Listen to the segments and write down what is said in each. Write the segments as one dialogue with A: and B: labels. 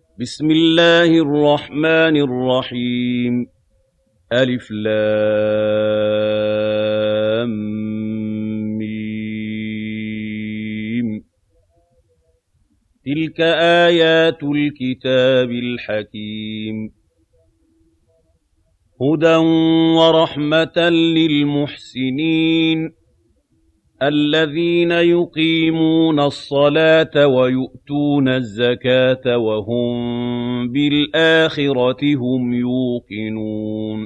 A: بسم الله الرحمن الرحيم ألف لام ميم تلك آيات الكتاب الحكيم هدى ورحمة للمحسنين الذين يقيمون الصلاة ويؤتون الزكاة وهم بالآخرة هم يوقنون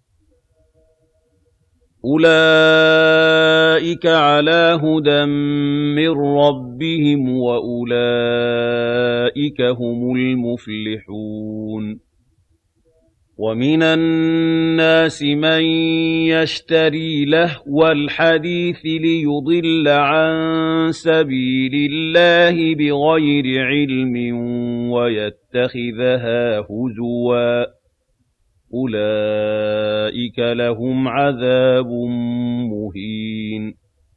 A: أولئك على هدى من ربهم وأولئك هم المفلحون ومن الناس من يشتري لهو الحديث ليضل عن سبيل الله بغير علم ويتخذها هزوا أولئك لهم عذاب مهين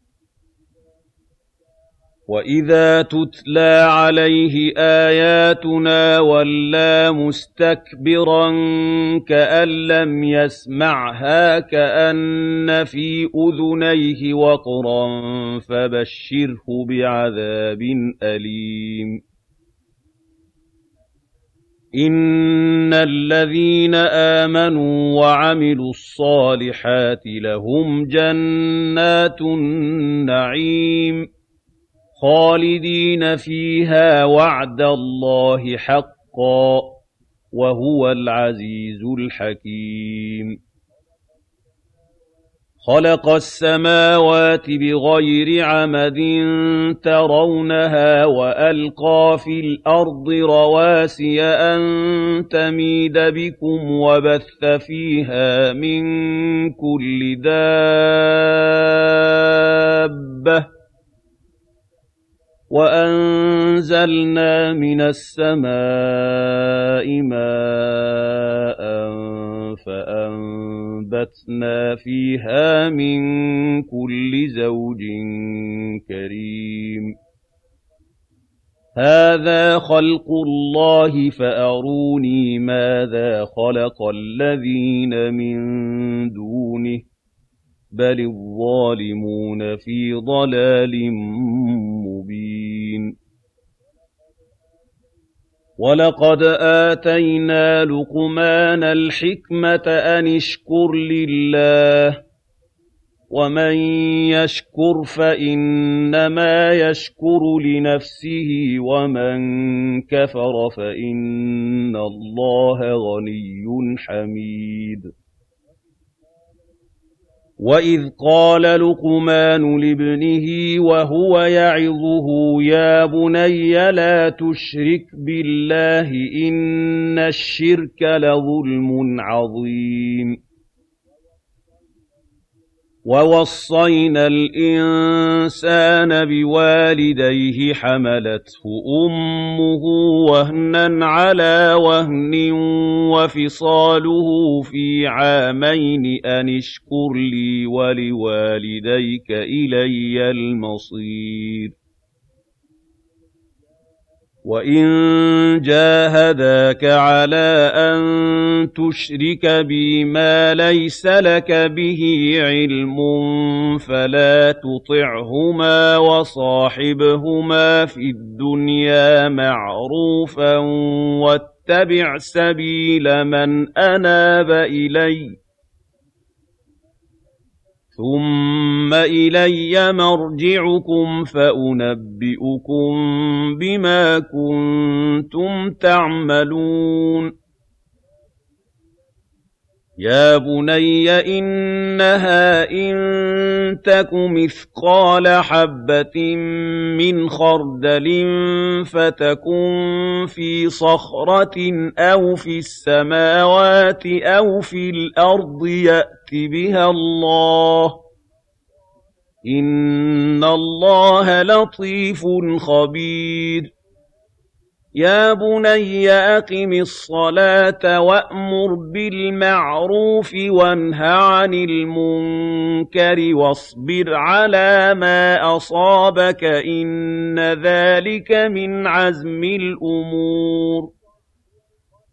A: وَإِذَا تُتْلَىٰ عَلَيْهِ آيَاتُنَا وَلَّىٰ مُسْتَكْبِرًا كَأَن لَّمْ يَسْمَعْهَا كَأَنَّ فِي أُذُنَيْهِ وَقْرًا فَبَشِّرْهُ بِعَذَابٍ أَلِيمٍ إِنَّ الَّذِينَ آمَنُوا وَعَمِلُوا الصَّالِحَاتِ لَهُمْ جَنَّاتُ النَّعِيمِ خالدين فيها وعد الله حقا وهو العزيز الحكيم خلق السماوات بغير عمد ترونها وألقى في الأرض رواسي أن تميد بكم وبث فيها من كل دابة وَأَنزَلْنَا مِنَ السَّمَاءِ مَاءً فَأَنبَتْنَا فِيهَا مِن كُلِّ زَوْجٍ كَرِيمٍ هَٰذَا خَلْقُ اللَّهِ فَأَرُونِي مَاذَا خَلَقَ الَّذِينَ مِن دُونِهِ بَلِ الظَّالِمُونَ فِي ضَلَالٍ مُّبِينٍ وَلَقَدْ آتَيْنَا لُقْمَانَ الْحِكْمَةَ أَنِ اشْكُرْ لِلَّهِ ۚ وَمَن يَشْكُرْ فَإِنَّمَا يَشْكُرُ لِنَفْسِهِ وَمَن كَفَرَ فَإِنَّ اللَّهَ غَنِيٌّ حَمِيدٌ وَإِذْ قَالَ لُقْمَانُ لِابْنِهِ وَهُوَ يَعِظُهُ يَا بُنَيَّ لَا تُشْرِكْ بِاللَّهِ إِنَّ الشِّرْكَ لَظُلْمٌ عَظِيمٌ وَوَصَّيْنَا الْإِنسَانَ بِوَالِدَيْهِ حَمَلَتْهُ أُمُّهُ وَهْنًا عَلَىٰ وَهْنٍ وَفِصَالُهُ فِي عَامَيْنِ أَنِ اشْكُرْ لِي وَلِوَالِدَيْكَ إِلَيَّ الْمَصِيرُ وَإِن جَاهَدَاكَ عَلَىٰ أَن تُشْرِكَ بِي مَا لَيْسَ لَكَ بِهِ عِلْمٌ فَلَا تُطِعْهُمَا وَصَاحِبْهُمَا فِي الدُّنْيَا مَعْرُوفًا وَاتَّبِعْ سَبِيلَ مَنْ أَنَابَ إِلَيَّ ثُمَّ إِلَيَّ مَرْجِعُكُمْ فَأُنَبِّئُكُم بِمَا كُنتُمْ تَعْمَلُونَ يَا بُنَيَّ إِنَّهَا إِن تَكُ مِثْقَالَ حَبَّةٍ مِّنْ خَرْدَلٍ فَتَكُن فِي صَخْرَةٍ أَوْ فِي السَّمَاوَاتِ أَوْ فِي الْأَرْضِ يَأْتِ بِهَا اللَّهُ ۚ إِنَّ اللَّهَ لَطِيفٌ خَبِيرٌ يَا بُنَيَّ أَقِمِ الصَّلَاةَ وَأْمُرْ بِالْمَعْرُوفِ وَانْهَ عَنِ الْمُنكَرِ وَاصْبِرْ عَلَىٰ مَا أَصَابَكَ ۖ إِنَّ ذَٰلِكَ مِنْ عَزْمِ الْأُمُورِ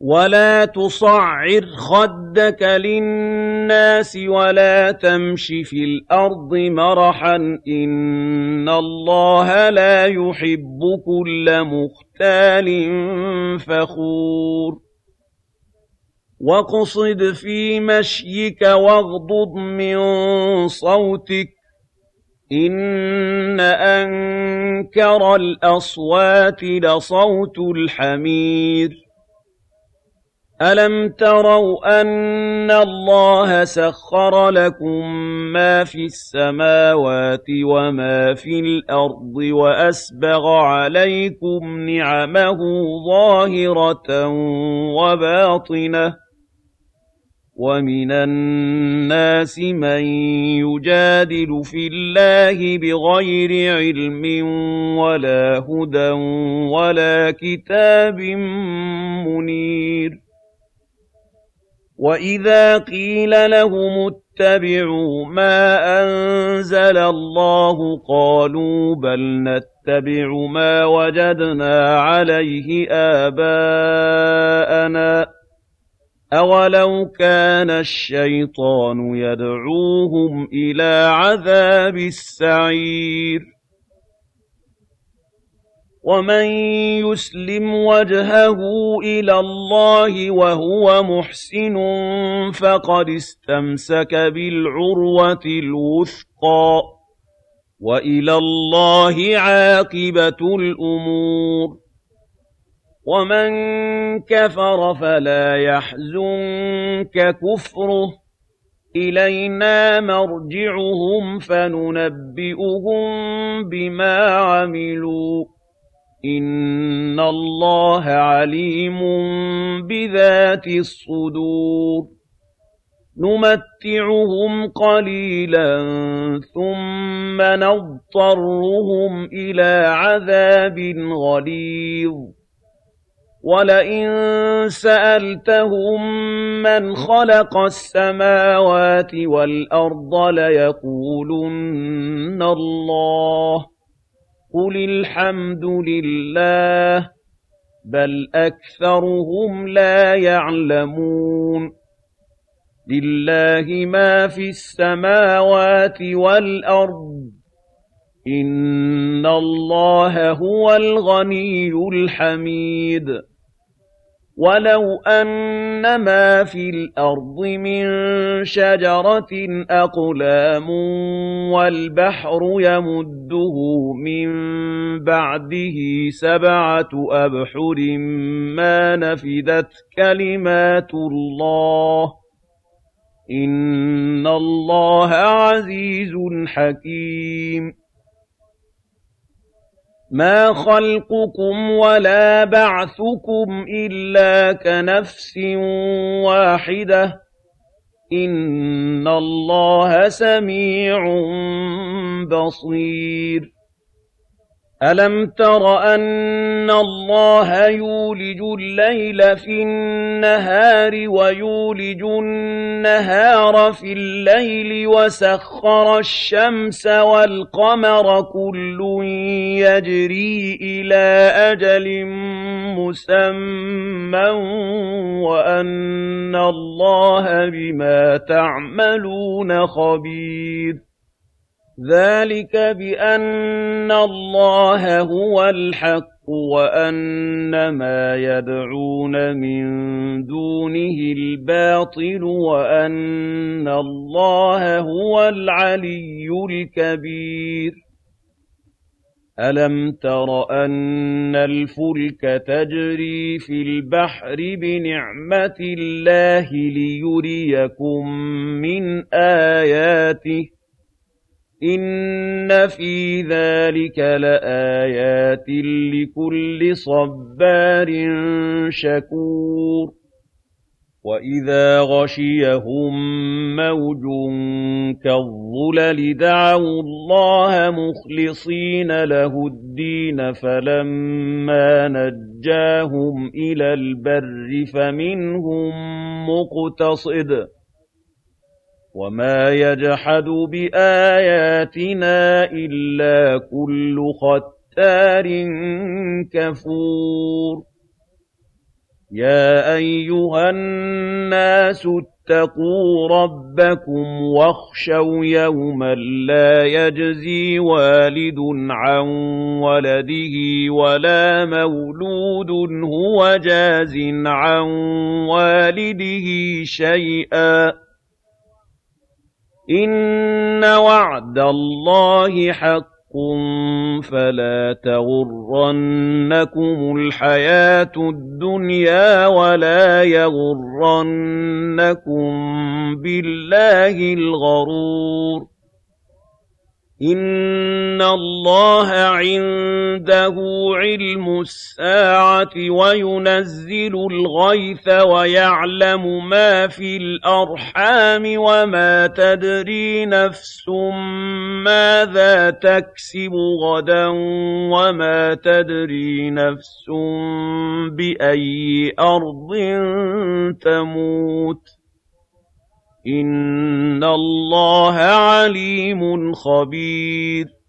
A: ولا تصعر خدك للناس ولا تمش في الأرض مرحا إن الله لا يحب كل مختال فخور واقصد في مشيك واغضض من صوتك إن أنكر الأصوات لصوت الحمير ألم تروا أن الله سخر لكم ما في السماوات وما في الأرض وأسبغ عليكم نعمه ظاهرة وباطنة ومن الناس من يجادل في الله بغير علم ولا هدى ولا كتاب منير وإذا قيل لهم اتبعوا ما أنزل الله قالوا بل نتبع ما وجدنا عليه آباءنا أولو كان الشيطان يدعوهم إلى عذاب السعير ومن يسلم وجهه إلى الله وهو محسن فقد استمسك بالعروة الوثقى وإلى الله عاقبة الأمور ومن كفر فلا يحزنك كفره إلينا مرجعهم فننبئهم بما عملوا إن الله عليم بذات الصدور نمتعهم قليلا ثم نضطرهم إلى عذاب غليظ ولئن سألتهم من خلق السماوات والأرض ليقولن الله قل الحمد لله بل أكثرهم لا يعلمون لله ما في السماوات والأرض إن الله هو الغني الحميد ولو أن ما في الأرض من شجرة أقلام والبحر يمده من بعده 7 أبحر ما نفدت كلمات الله إن الله عزيز حكيم ما خلقكم ولا بعثكم إلا كنفس واحدة إن الله سميع بصير ألم تر أن الله يولج الليل في النهار ويولج النهار في الليل وسخر الشمس والقمر كل يجري إلى أجل مسمى وأن الله بما تعملون خبير ذلك بأن الله هو الحق وأن ما يدعون من دونه الباطل وأن الله هو العلي الكبير ألم تر أن الفلك تجري في البحر بنعمة الله ليريكم من آياته إن في ذلك لآيات لكل صبار شكور وإذا غشيهم موج كالظلل دعوا الله مخلصين له الدين فلما نجاهم إلى البر فمنهم مقتصد وما يجحد بآياتنا إلا كل ختار كفور يَا أَيُّهَا النَّاسُ اتَّقُوا رَبَّكُمْ وَاخْشَوْا يَوْمًا لَّا يَجْزِي وَالِدٌ عَن وَلَدِهِ وَلَا مَوْلُودٌ هُوَ جَازٍ عَن وَالِدِهِ شَيْئًا ۚ إِنَّ وَعْدَ اللَّهِ حَقٌّ فَلَا تَغُرَّنَّكُمُ الْحَيَاةُ الدُّنْيَا وَلَا يَغُرَّنَّكُم بِاللَّهِ الْغَرُورُ إِنَّ اللَّهَ عِندَهُ عِلْمُ السَّاعَةِ وَيُنَزِّلُ الْغَيْثَ وَيَعْلَمُ مَا فِي الْأَرْحَامِ وَمَا تَدْرِي نَفْسٌ مَّاذَا تَكْسِبُ غَدًا وَمَا تَدْرِي نَفْسٌ بِأَيِّ أَرْضٍ تَمُوتُ ۚ إِنَّ اللَّهَ عَلِيمٌ خَبِيرٌ